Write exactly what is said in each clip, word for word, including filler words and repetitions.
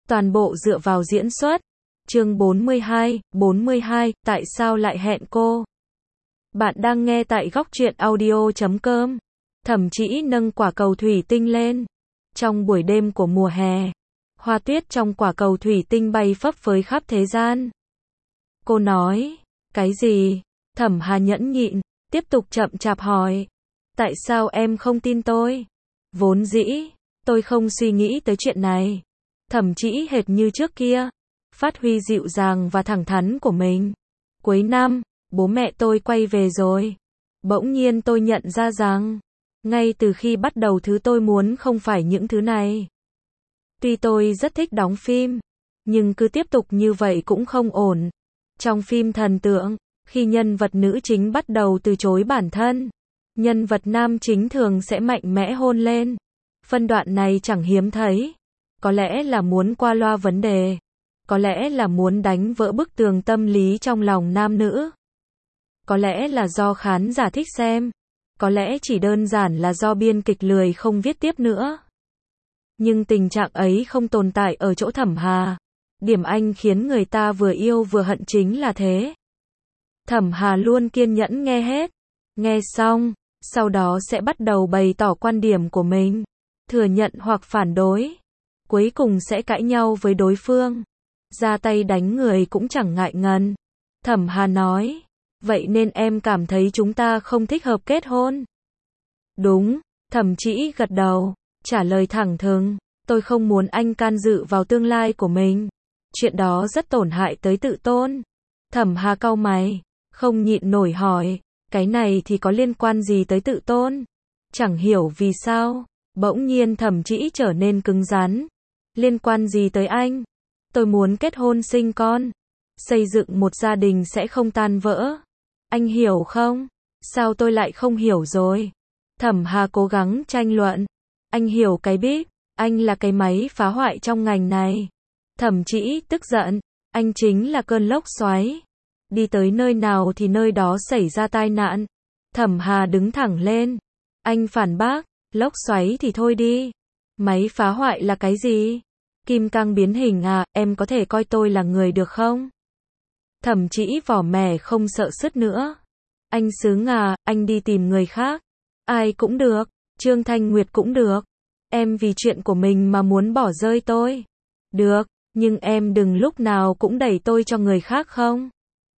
Toàn bộ dựa vào diễn xuất. Chương bốn mươi hai, bốn mươi hai, tại sao lại hẹn cô? Bạn đang nghe tại góc truyện audio chấm com. Thẩm Trĩ nâng quả cầu thủy tinh lên. Trong buổi đêm của mùa hè, hoa tuyết trong quả cầu thủy tinh bay phấp phới khắp thế gian. Cô nói, cái gì? Thẩm Hà nhẫn nhịn, tiếp tục chậm chạp hỏi. Tại sao em không tin tôi? Vốn dĩ, tôi không suy nghĩ tới chuyện này. Thẩm Trĩ hệt như trước kia, phát huy dịu dàng và thẳng thắn của mình. Cuối năm, bố mẹ tôi quay về rồi. Bỗng nhiên tôi nhận ra rằng, ngay từ khi bắt đầu thứ tôi muốn không phải những thứ này. Tuy tôi rất thích đóng phim, nhưng cứ tiếp tục như vậy cũng không ổn. Trong phim thần tượng, khi nhân vật nữ chính bắt đầu từ chối bản thân, nhân vật nam chính thường sẽ mạnh mẽ hôn lên. Phân đoạn này chẳng hiếm thấy. Có lẽ là muốn qua loa vấn đề. Có lẽ là muốn đánh vỡ bức tường tâm lý trong lòng nam nữ. Có lẽ là do khán giả thích xem. Có lẽ chỉ đơn giản là do biên kịch lười không viết tiếp nữa. Nhưng tình trạng ấy không tồn tại ở chỗ Thẩm Hà. Điểm anh khiến người ta vừa yêu vừa hận chính là thế. Thẩm Hà luôn kiên nhẫn nghe hết. Nghe xong, sau đó sẽ bắt đầu bày tỏ quan điểm của mình. Thừa nhận hoặc phản đối. Cuối cùng sẽ cãi nhau với đối phương. Ra tay đánh người cũng chẳng ngại ngần. Thẩm Hà nói, vậy nên em cảm thấy chúng ta không thích hợp kết hôn. Đúng, Thẩm Trĩ gật đầu, trả lời thẳng thừng, tôi không muốn anh can dự vào tương lai của mình. Chuyện đó rất tổn hại tới tự tôn. Thẩm Hà cau mày, không nhịn nổi hỏi, cái này thì có liên quan gì tới tự tôn? Chẳng hiểu vì sao, bỗng nhiên Thẩm Trĩ trở nên cứng rắn. Liên quan gì tới anh? Tôi muốn kết hôn sinh con. Xây dựng một gia đình sẽ không tan vỡ. Anh hiểu không? Sao tôi lại không hiểu rồi? Thẩm Hà cố gắng tranh luận. Anh hiểu cái biết. Anh là cái máy phá hoại trong ngành này. Thẩm Trĩ tức giận. Anh chính là cơn lốc xoáy. Đi tới nơi nào thì nơi đó xảy ra tai nạn. Thẩm Hà đứng thẳng lên. Anh phản bác. Lốc xoáy thì thôi đi. Máy phá hoại là cái gì? Kim cang biến hình à, em có thể coi tôi là người được không? Thẩm Trĩ vỏ mẻ không sợ sứt nữa. Anh sướng à, anh đi tìm người khác. Ai cũng được, Trương Thanh Nguyệt cũng được. Em vì chuyện của mình mà muốn bỏ rơi tôi. Được, nhưng em đừng lúc nào cũng đẩy tôi cho người khác không?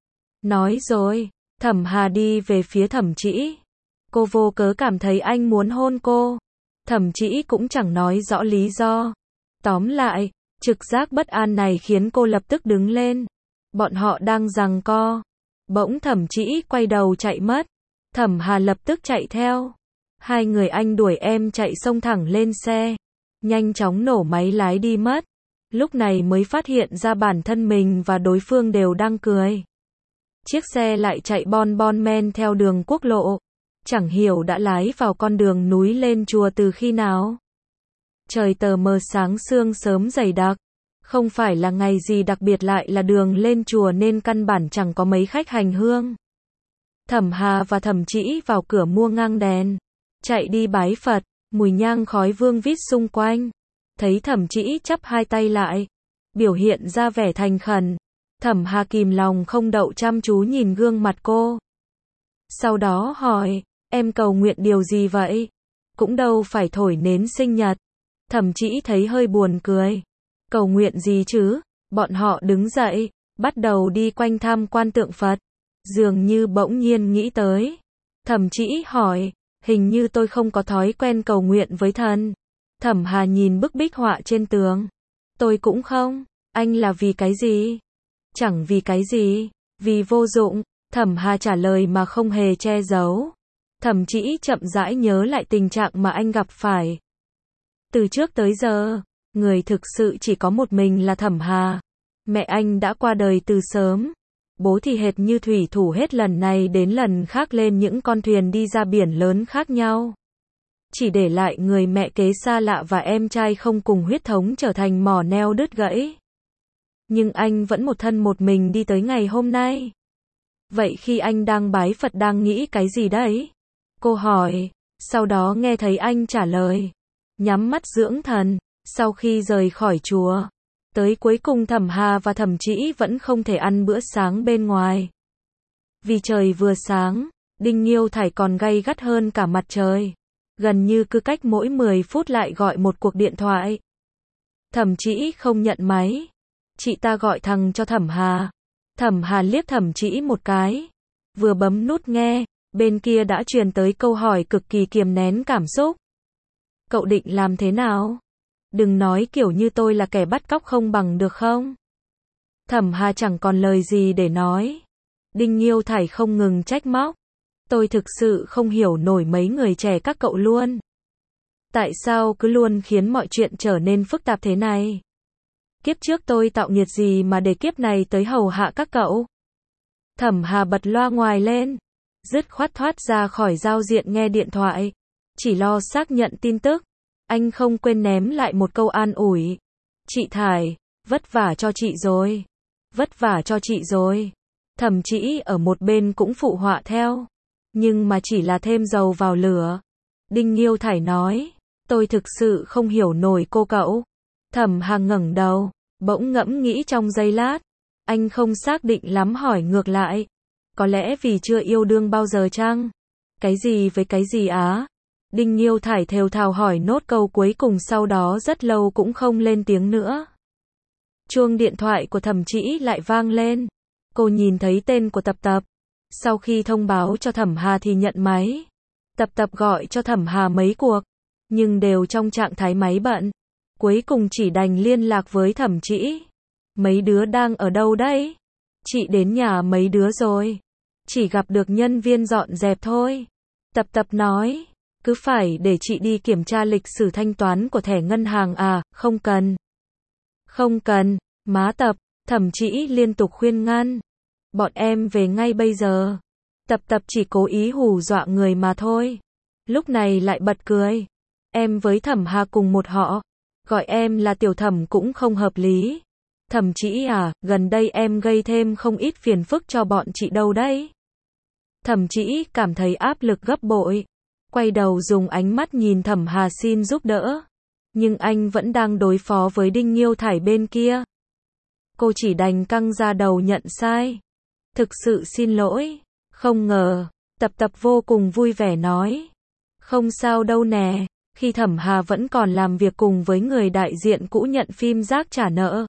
Nói rồi, Thẩm Hà đi về phía Thẩm Trĩ. Cô vô cớ cảm thấy anh muốn hôn cô. Thẩm Trĩ cũng chẳng nói rõ lý do. Tóm lại, trực giác bất an này khiến cô lập tức đứng lên. Bọn họ đang giằng co. Bỗng Thẩm Trĩ quay đầu chạy mất. Thẩm Hà lập tức chạy theo. Hai người anh đuổi em chạy xông thẳng lên xe. Nhanh chóng nổ máy lái đi mất. Lúc này mới phát hiện ra bản thân mình và đối phương đều đang cười. Chiếc xe lại chạy bon bon men theo đường quốc lộ. Chẳng hiểu đã lái vào con đường núi lên chùa từ khi nào. Trời tờ mờ sáng sương sớm dày đặc. Không phải là ngày gì đặc biệt lại là đường lên chùa nên căn bản chẳng có mấy khách hành hương. Thẩm Hà và Thẩm Trĩ vào cửa mua ngang đèn. Chạy đi bái Phật, mùi nhang khói vương vít xung quanh. Thấy Thẩm Trĩ chắp hai tay lại. Biểu hiện ra vẻ thành khẩn. Thẩm Hà kìm lòng không đậu chăm chú nhìn gương mặt cô. Sau đó hỏi, em cầu nguyện điều gì vậy? Cũng đâu phải thổi nến sinh nhật. Thẩm Trĩ thấy hơi buồn cười. Cầu nguyện gì chứ? Bọn họ đứng dậy, bắt đầu đi quanh tham quan tượng Phật. Dường như bỗng nhiên nghĩ tới. Thẩm Trĩ hỏi, hình như tôi không có thói quen cầu nguyện với thần. Thẩm Hà nhìn bức bích họa trên tường. Tôi cũng không. Anh là vì cái gì? Chẳng vì cái gì. Vì vô dụng. Thẩm Hà trả lời mà không hề che giấu. Thẩm Trĩ chậm rãi nhớ lại tình trạng mà anh gặp phải. Từ trước tới giờ, người thực sự chỉ có một mình là Thẩm Hà. Mẹ anh đã qua đời từ sớm. Bố thì hệt như thủy thủ hết lần này đến lần khác lên những con thuyền đi ra biển lớn khác nhau. Chỉ để lại người mẹ kế xa lạ và em trai không cùng huyết thống trở thành mỏ neo đứt gãy. Nhưng anh vẫn một thân một mình đi tới ngày hôm nay. Vậy khi anh đang bái Phật đang nghĩ cái gì đấy? Cô hỏi, sau đó nghe thấy anh trả lời. Nhắm mắt dưỡng thần, sau khi rời khỏi chùa, Tới cuối cùng Thẩm Hà và Thẩm Trĩ vẫn không thể ăn bữa sáng bên ngoài. Vì trời vừa sáng, Đinh Nghiêu Thải còn gay gắt hơn cả mặt trời. Gần như cứ cách mỗi mười phút lại gọi một cuộc điện thoại. Thẩm Trĩ không nhận máy. Chị ta gọi thằng cho Thẩm Hà. Thẩm Hà liếc Thẩm Trĩ một cái. Vừa bấm nút nghe, bên kia đã truyền tới câu hỏi cực kỳ kiềm nén cảm xúc. Cậu định làm thế nào? Đừng nói kiểu như tôi là kẻ bắt cóc không bằng được không? Thẩm Hà chẳng còn lời gì để nói. Đinh Nghiêu Thải không ngừng trách móc. Tôi thực sự không hiểu nổi mấy người trẻ các cậu luôn. Tại sao cứ luôn khiến mọi chuyện trở nên phức tạp thế này? Kiếp trước tôi tạo nghiệt gì mà để kiếp này tới hầu hạ các cậu? Thẩm Hà bật loa ngoài lên, dứt khoát thoát ra khỏi giao diện nghe điện thoại, chỉ lo xác nhận tin tức. Anh không quên ném lại một câu an ủi. Chị Thải, vất vả cho chị rồi. Vất vả cho chị rồi. Thẩm Trĩ ở một bên cũng phụ họa theo. Nhưng mà chỉ là thêm dầu vào lửa. Đinh Nghiêu Thải nói, tôi thực sự không hiểu nổi cô cậu. Thẩm Hà ngẩng đầu, bỗng ngẫm nghĩ trong giây lát. Anh không xác định lắm hỏi ngược lại. Có lẽ vì chưa yêu đương bao giờ chăng? Cái gì với cái gì á? Đinh Nghiêu Thải thều thào hỏi nốt câu cuối cùng, sau đó rất lâu cũng không lên tiếng nữa. Chuông điện thoại của Thẩm Trĩ lại vang lên. Cô nhìn thấy tên của Tập Tập. Sau khi thông báo cho Thẩm Hà thì nhận máy. Tập Tập gọi cho Thẩm Hà mấy cuộc, nhưng đều trong trạng thái máy bận. Cuối cùng chỉ đành liên lạc với Thẩm Trĩ. Mấy đứa đang ở đâu đấy? Chị đến nhà mấy đứa rồi. Chỉ gặp được nhân viên dọn dẹp thôi. Tập Tập nói. Cứ phải để chị đi kiểm tra lịch sử thanh toán của thẻ ngân hàng à? Không cần. Không cần, má Tập. Thẩm Trĩ liên tục khuyên ngăn. Bọn em về ngay bây giờ. Tập Tập chỉ cố ý hù dọa người mà thôi. Lúc này lại bật cười. Em với Thẩm Hà cùng một họ. Gọi em là Tiểu Thẩm cũng không hợp lý. Thẩm Trĩ à, gần đây em gây thêm không ít phiền phức cho bọn chị đâu đấy. Thẩm Trĩ cảm thấy áp lực gấp bội. Quay đầu dùng ánh mắt nhìn Thẩm Hà xin giúp đỡ. Nhưng anh vẫn đang đối phó với Đinh Nghiêu Thải bên kia. Cô chỉ đành căng ra đầu nhận sai. Thực sự xin lỗi. Không ngờ. Tập Tập vô cùng vui vẻ nói. Không sao đâu nè. Khi Thẩm Hà vẫn còn làm việc cùng với người đại diện cũ nhận phim rác trả nợ.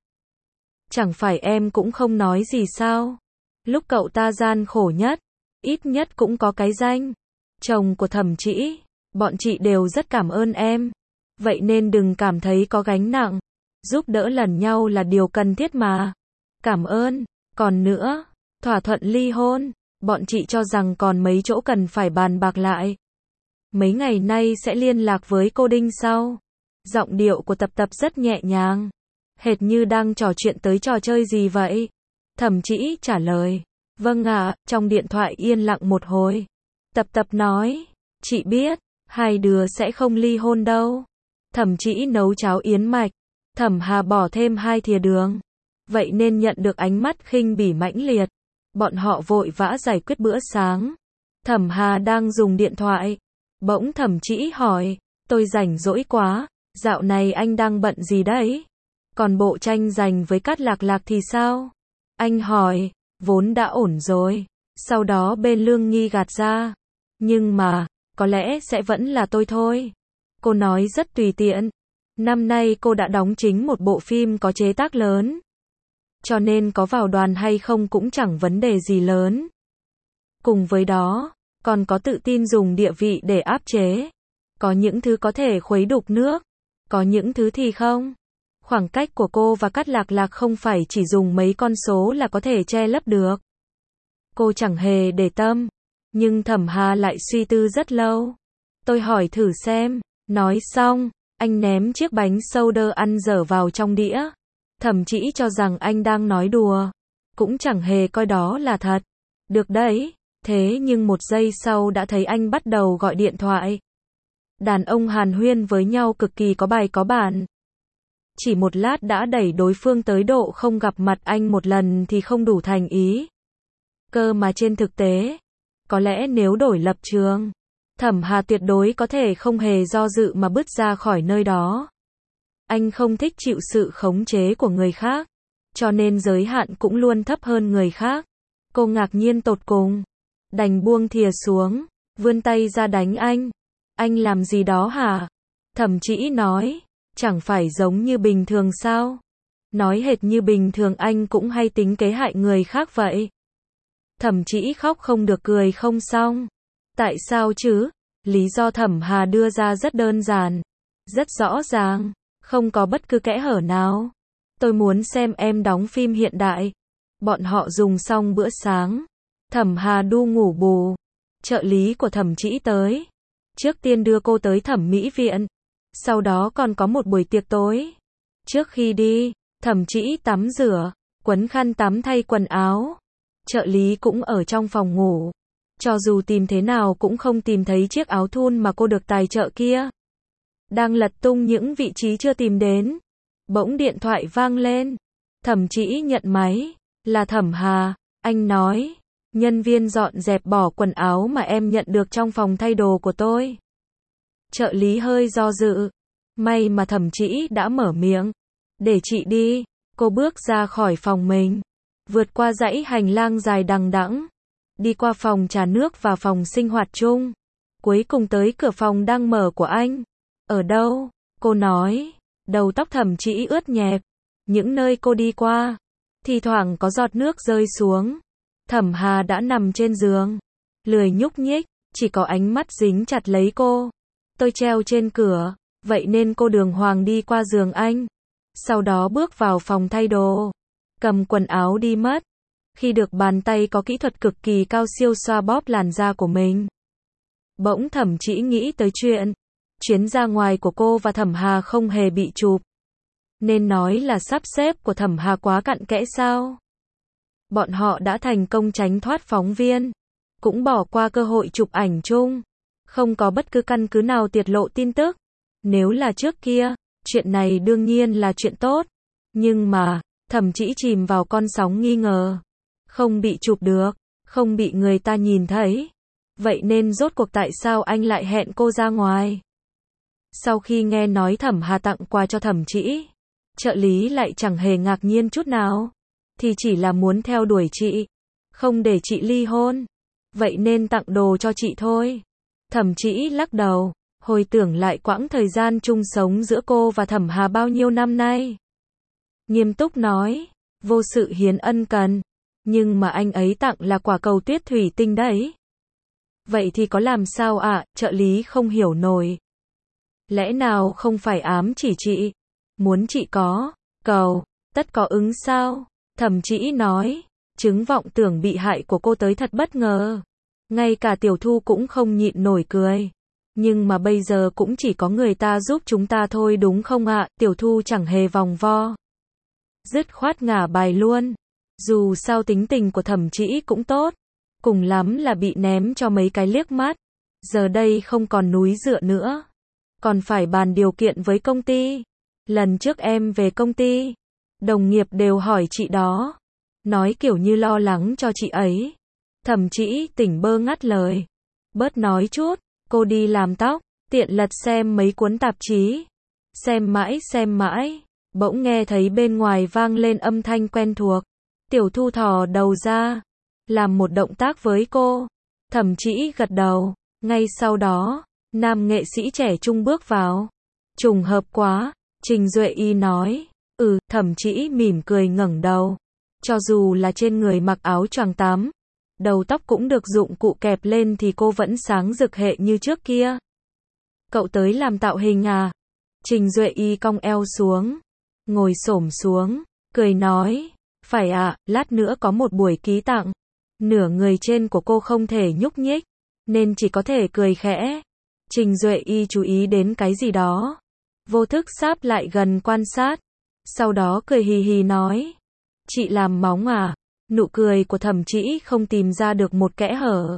Chẳng phải em cũng không nói gì sao? Lúc cậu ta gian khổ nhất, ít nhất cũng có cái danh. Chồng của Thẩm Trĩ, bọn chị đều rất cảm ơn em. Vậy nên đừng cảm thấy có gánh nặng. Giúp đỡ lẫn nhau là điều cần thiết mà. Cảm ơn. Còn nữa, thỏa thuận ly hôn, bọn chị cho rằng còn mấy chỗ cần phải bàn bạc lại. Mấy ngày nay sẽ liên lạc với cô Đinh sau. Giọng điệu của Tập Tập rất nhẹ nhàng. Hệt như đang trò chuyện tới trò chơi gì vậy. Thẩm Trĩ trả lời. Vâng ạ. Trong điện thoại yên lặng một hồi. Tập Tập nói. Chị biết, hai đứa sẽ không ly hôn đâu. Thẩm Trĩ nấu cháo yến mạch. Thẩm Hà bỏ thêm hai thìa đường. Vậy nên nhận được ánh mắt khinh bỉ mãnh liệt. Bọn họ vội vã giải quyết bữa sáng. Thẩm Hà đang dùng điện thoại. Bỗng Thẩm Trĩ hỏi. Tôi rảnh rỗi quá. Dạo này anh đang bận gì đấy? Còn bộ tranh giành với Cát Lạc Lạc thì sao? Anh hỏi. Vốn đã ổn rồi. Sau đó bên Lương Nghi gạt ra. Nhưng mà, có lẽ sẽ vẫn là tôi thôi. Cô nói rất tùy tiện. Năm nay cô đã đóng chính một bộ phim có chế tác lớn. Cho nên có vào đoàn hay không cũng chẳng vấn đề gì lớn. Cùng với đó, còn có tự tin dùng địa vị để áp chế. Có những thứ có thể khuấy đục nước. Có những thứ thì không. Khoảng cách của cô và Cát Lạc Lạc không phải chỉ dùng mấy con số là có thể che lấp được. Cô chẳng hề để tâm. Nhưng Thẩm Hà lại suy tư rất lâu. Tôi hỏi thử xem. Nói xong, anh ném chiếc bánh soda ăn dở vào trong đĩa. Thẩm Trĩ cho rằng anh đang nói đùa. Cũng chẳng hề coi đó là thật. Được đấy. Thế nhưng một giây sau đã thấy anh bắt đầu gọi điện thoại. Đàn ông hàn huyên với nhau cực kỳ có bài có bản. Chỉ một lát đã đẩy đối phương tới độ không gặp mặt anh một lần thì không đủ thành ý. Cơ mà trên thực tế, có lẽ nếu đổi lập trường, Thẩm Hà tuyệt đối có thể không hề do dự mà bứt ra khỏi nơi đó. Anh không thích chịu sự khống chế của người khác, cho nên giới hạn cũng luôn thấp hơn người khác. Cô ngạc nhiên tột cùng, đành buông thìa xuống, vươn tay ra đánh anh. Anh làm gì đó hả? Thẩm Trĩ nói, chẳng phải giống như bình thường sao? Nói hệt như bình thường anh cũng hay tính kế hại người khác vậy. Thẩm Trĩ khóc không được cười không xong. Tại sao chứ? Lý do Thẩm Hà đưa ra rất đơn giản, rất rõ ràng, không có bất cứ kẽ hở nào. Tôi muốn xem em đóng phim hiện đại. Bọn họ dùng xong bữa sáng, Thẩm Hà đu ngủ bù. Trợ lý của Thẩm Trĩ tới. Trước tiên đưa cô tới thẩm mỹ viện. Sau đó còn có một buổi tiệc tối. Trước khi đi, Thẩm Trĩ tắm rửa, quấn khăn tắm thay quần áo. Trợ lý cũng ở trong phòng ngủ. Cho dù tìm thế nào cũng không tìm thấy chiếc áo thun mà cô được tài trợ kia. Đang lật tung những vị trí chưa tìm đến. Bỗng điện thoại vang lên. Thẩm Trĩ nhận máy. Là Thẩm Hà. Anh nói, nhân viên dọn dẹp bỏ quần áo mà em nhận được trong phòng thay đồ của tôi. Trợ lý hơi do dự. May mà Thẩm Trĩ đã mở miệng. Để chị đi. Cô bước ra khỏi phòng mình. Vượt qua dãy hành lang dài đằng đẵng. Đi qua phòng trà nước và phòng sinh hoạt chung. Cuối cùng tới cửa phòng đang mở của anh. Ở đâu? Cô nói. Đầu tóc Thẩm Trĩ ướt nhẹp. Những nơi cô đi qua, thì thoảng có giọt nước rơi xuống. Thẩm Hà đã nằm trên giường, lười nhúc nhích, chỉ có ánh mắt dính chặt lấy cô. Tôi treo trên cửa, vậy nên cô đường hoàng đi qua giường anh. Sau đó bước vào phòng thay đồ, cầm quần áo đi mất. Khi được bàn tay có kỹ thuật cực kỳ cao siêu xoa bóp làn da của mình, bỗng Thẩm Trĩ nghĩ tới chuyện chuyến ra ngoài của cô và Thẩm Hà không hề bị chụp. Nên nói là sắp xếp của Thẩm Hà quá cặn kẽ sao? Bọn họ đã thành công tránh thoát phóng viên, cũng bỏ qua cơ hội chụp ảnh chung, không có bất cứ căn cứ nào tiết lộ tin tức. Nếu là trước kia, chuyện này đương nhiên là chuyện tốt. Nhưng mà, Thẩm Trĩ chìm vào con sóng nghi ngờ. Không bị chụp được, không bị người ta nhìn thấy. Vậy nên rốt cuộc tại sao anh lại hẹn cô ra ngoài? Sau khi nghe nói Thẩm Hà tặng quà cho Thẩm Trĩ, trợ lý lại chẳng hề ngạc nhiên chút nào. Thì chỉ là muốn theo đuổi chị, không để chị ly hôn. Vậy nên tặng đồ cho chị thôi. Thẩm Trĩ lắc đầu, hồi tưởng lại quãng thời gian chung sống giữa cô và Thẩm Hà bao nhiêu năm nay. Nghiêm túc nói, vô sự hiến ân cần. Nhưng mà anh ấy tặng là quả cầu tuyết thủy tinh đấy. Vậy thì có làm sao ạ? À? Trợ lý không hiểu nổi. Lẽ nào không phải ám chỉ chị? Muốn chị có cầu, tất có ứng sao? Thẩm Trĩ nói, chứng vọng tưởng bị hại của cô tới thật bất ngờ. Ngay cả Tiểu Thu cũng không nhịn nổi cười. Nhưng mà bây giờ cũng chỉ có người ta giúp chúng ta thôi đúng không ạ? Tiểu Thu chẳng hề vòng vo, dứt khoát ngả bài luôn. Dù sao tính tình của Thẩm Trĩ cũng tốt, cùng lắm là bị ném cho mấy cái liếc mắt. Giờ đây không còn núi dựa nữa, còn phải bàn điều kiện với công ty. Lần trước em về công ty, đồng nghiệp đều hỏi chị đó, nói kiểu như lo lắng cho chị ấy. Thẩm Trĩ tỉnh bơ ngắt lời, bớt nói chút. Cô đi làm tóc, tiện lật xem mấy cuốn tạp chí, xem mãi xem mãi, bỗng nghe thấy bên ngoài vang lên âm thanh quen thuộc. Tiểu Thu thò đầu ra, làm một động tác với cô. Thẩm Trĩ gật đầu. Ngay sau đó, nam nghệ sĩ trẻ trung bước vào. Trùng hợp quá, Trình Duệ Y nói. Ừ, Thẩm Trĩ mỉm cười ngẩng đầu. Cho dù là trên người mặc áo choàng tắm, đầu tóc cũng được dụng cụ kẹp lên thì cô vẫn sáng rực hệ như trước kia. Cậu tới làm tạo hình à? Trình Duệ Y cong eo xuống, ngồi xổm xuống, cười nói. Phải ạ, à, lát nữa có một buổi ký tặng. Nửa người trên của cô không thể nhúc nhích, nên chỉ có thể cười khẽ. Trình Duệ Y chú ý đến cái gì đó, vô thức sáp lại gần quan sát. Sau đó cười hì hì nói. Chị làm móng à? Nụ cười của Thẩm Trĩ không tìm ra được một kẽ hở.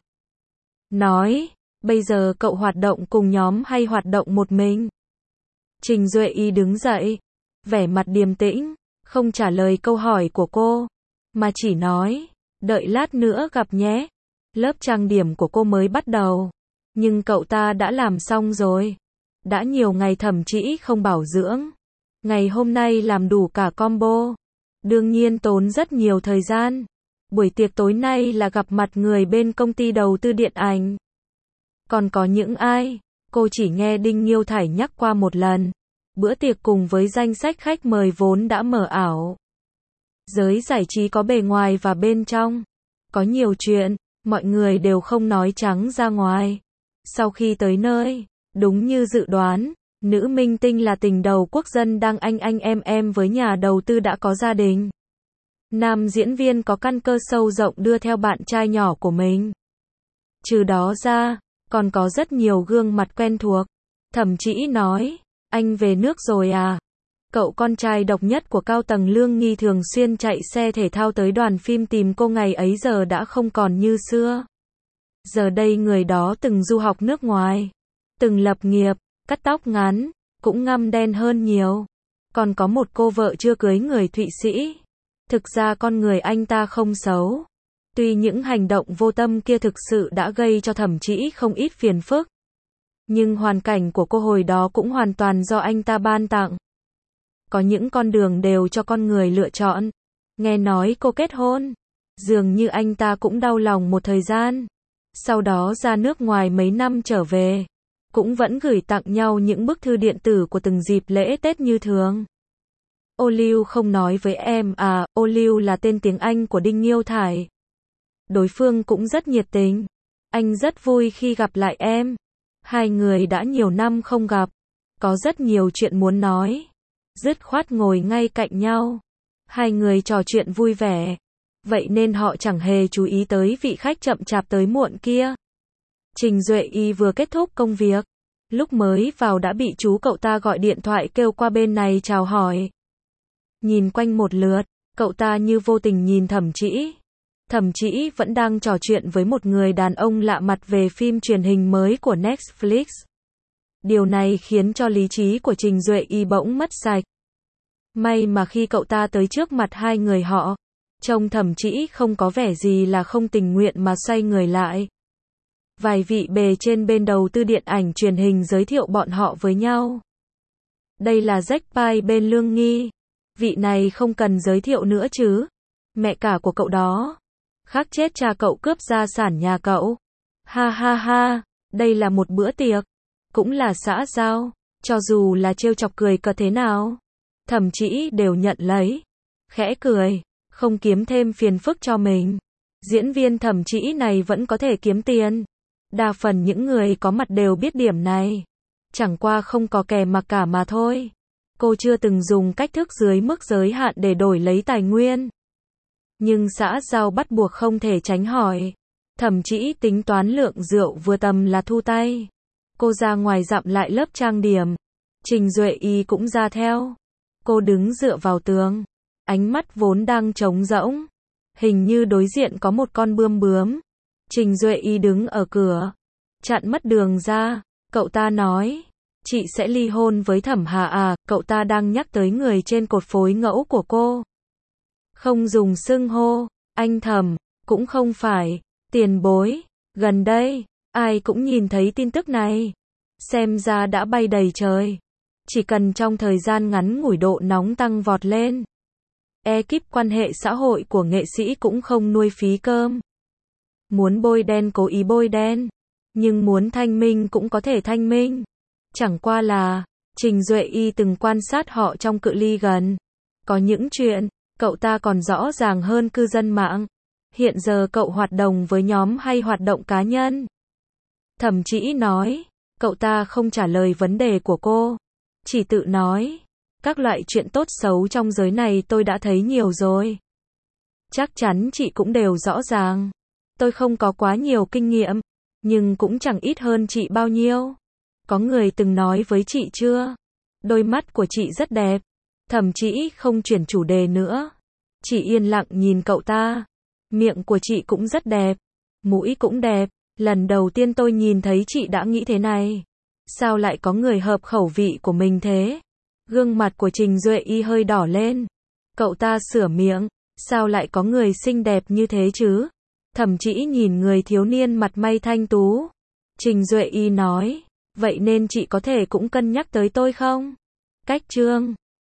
Nói, bây giờ cậu hoạt động cùng nhóm hay hoạt động một mình? Trình Duệ Y đứng dậy, vẻ mặt điềm tĩnh, không trả lời câu hỏi của cô, mà chỉ nói, đợi lát nữa gặp nhé. Lớp trang điểm của cô mới bắt đầu, nhưng cậu ta đã làm xong rồi. Đã nhiều ngày Thẩm Trĩ không bảo dưỡng, Ngày hôm nay làm đủ cả combo. Đương nhiên tốn rất nhiều thời gian. Buổi tiệc tối nay là gặp mặt người bên công ty đầu tư điện ảnh. Còn có những ai? Cô chỉ nghe Đinh Nghiêu Thải nhắc qua một lần. Bữa tiệc cùng với danh sách khách mời vốn đã mờ ảo. Giới giải trí có bề ngoài và bên trong. Có nhiều chuyện, mọi người đều không nói trắng ra ngoài. Sau khi tới nơi, đúng như dự đoán, nữ minh tinh là tình đầu quốc dân đang anh anh em em với nhà đầu tư đã có gia đình. Nam diễn viên có căn cơ sâu rộng đưa theo bạn trai nhỏ của mình. Trừ đó ra, còn có rất nhiều gương mặt quen thuộc. Thẩm Trĩ nói, anh về nước rồi à? Cậu con trai độc nhất của cao tầng Lương Nghi thường xuyên chạy xe thể thao tới đoàn phim tìm cô ngày ấy giờ đã không còn như xưa. Giờ đây người đó từng du học nước ngoài, từng lập nghiệp, cắt tóc ngắn, cũng ngăm đen hơn nhiều. Còn có một cô vợ chưa cưới người Thụy Sĩ. Thực ra con người anh ta không xấu. Tuy những hành động vô tâm kia thực sự đã gây cho Thẩm Trĩ không ít phiền phức. Nhưng hoàn cảnh của cô hồi đó cũng hoàn toàn do anh ta ban tặng. Có những con đường đều cho con người lựa chọn. Nghe nói cô kết hôn. Dường như anh ta cũng đau lòng một thời gian. Sau đó ra nước ngoài mấy năm trở về. Cũng vẫn gửi tặng nhau những bức thư điện tử của từng dịp lễ Tết như thường. Ô Lưu không nói với em à, Ô Lưu là tên tiếng Anh của Đinh Nghiêu Thải. Đối phương cũng rất nhiệt tình. Anh rất vui khi gặp lại em. Hai người đã nhiều năm không gặp. Có rất nhiều chuyện muốn nói. Dứt khoát ngồi ngay cạnh nhau. Hai người trò chuyện vui vẻ. Vậy nên họ chẳng hề chú ý tới vị khách chậm chạp tới muộn kia. Trình Duệ Y vừa kết thúc công việc. Lúc mới vào đã bị chú cậu ta gọi điện thoại kêu qua bên này chào hỏi. Nhìn quanh một lượt, cậu ta như vô tình nhìn Thẩm Trĩ. Thẩm Trĩ vẫn đang trò chuyện với một người đàn ông lạ mặt về phim truyền hình mới của Netflix. Điều này khiến cho lý trí của Trình Duệ Y bỗng mất sạch. May mà khi cậu ta tới trước mặt hai người họ, trông Thẩm Trĩ không có vẻ gì là không tình nguyện mà xoay người lại. Vài vị bề trên bên đầu tư điện ảnh truyền hình giới thiệu bọn họ với nhau. Đây là Jack Pai bên Lương Nghi. Vị này không cần giới thiệu nữa chứ. Mẹ cả của cậu đó. Khắc chết cha cậu cướp gia sản nhà cậu. Ha ha ha, đây là một bữa tiệc. Cũng là xã giao. Cho dù là trêu chọc cười cợt thế nào. Thẩm Trĩ đều nhận lấy. Khẽ cười. Không kiếm thêm phiền phức cho mình. Diễn viên Thẩm Trĩ này vẫn có thể kiếm tiền. Đa phần những người có mặt đều biết điểm này. Chẳng qua không có kẻ mặc cả mà thôi. Cô chưa từng dùng cách thức dưới mức giới hạn để đổi lấy tài nguyên. Nhưng xã giao bắt buộc không thể tránh hỏi. Thẩm Trĩ tính toán lượng rượu vừa tầm là thu tay. Cô ra ngoài dặm lại lớp trang điểm. Trình Duệ Y cũng ra theo. Cô đứng dựa vào tường. Ánh mắt vốn đang trống rỗng. Hình như đối diện có một con bươm bướm. Trình Duệ Y đứng ở cửa. Chặn mất đường ra. Cậu ta nói. Chị sẽ ly hôn với Thẩm Hà à, cậu ta đang nhắc tới người trên cột phối ngẫu của cô. Không dùng xưng hô, anh Thẩm, cũng không phải, tiền bối. Gần đây, ai cũng nhìn thấy tin tức này. Xem ra đã bay đầy trời. Chỉ cần trong thời gian ngắn ngủi độ nóng tăng vọt lên. Ekip quan hệ xã hội của nghệ sĩ cũng không nuôi phí cơm. Muốn bôi đen cố ý bôi đen. Nhưng muốn thanh minh cũng có thể thanh minh. Chẳng qua là, Trình Duệ Y từng quan sát họ trong cự ly gần. Có những chuyện, cậu ta còn rõ ràng hơn cư dân mạng. Hiện giờ cậu hoạt động với nhóm hay hoạt động cá nhân? Thẩm Trĩ nói, cậu ta không trả lời vấn đề của cô. Chỉ tự nói, các loại chuyện tốt xấu trong giới này tôi đã thấy nhiều rồi. Chắc chắn chị cũng đều rõ ràng. Tôi không có quá nhiều kinh nghiệm, nhưng cũng chẳng ít hơn chị bao nhiêu. Có người từng nói với chị chưa? Đôi mắt của chị rất đẹp. Thẩm Trĩ không chuyển chủ đề nữa. Chỉ yên lặng nhìn cậu ta. Miệng của chị cũng rất đẹp. Mũi cũng đẹp. Lần đầu tiên tôi nhìn thấy chị đã nghĩ thế này. Sao lại có người hợp khẩu vị của mình thế? Gương mặt của Trình Duệ Y hơi đỏ lên. Cậu ta sửa miệng. Sao lại có người xinh đẹp như thế chứ? Thẩm Trĩ nhìn người thiếu niên mặt may thanh tú. Trình Duệ Y nói. Vậy nên chị có thể cũng cân nhắc tới tôi không? Cách chương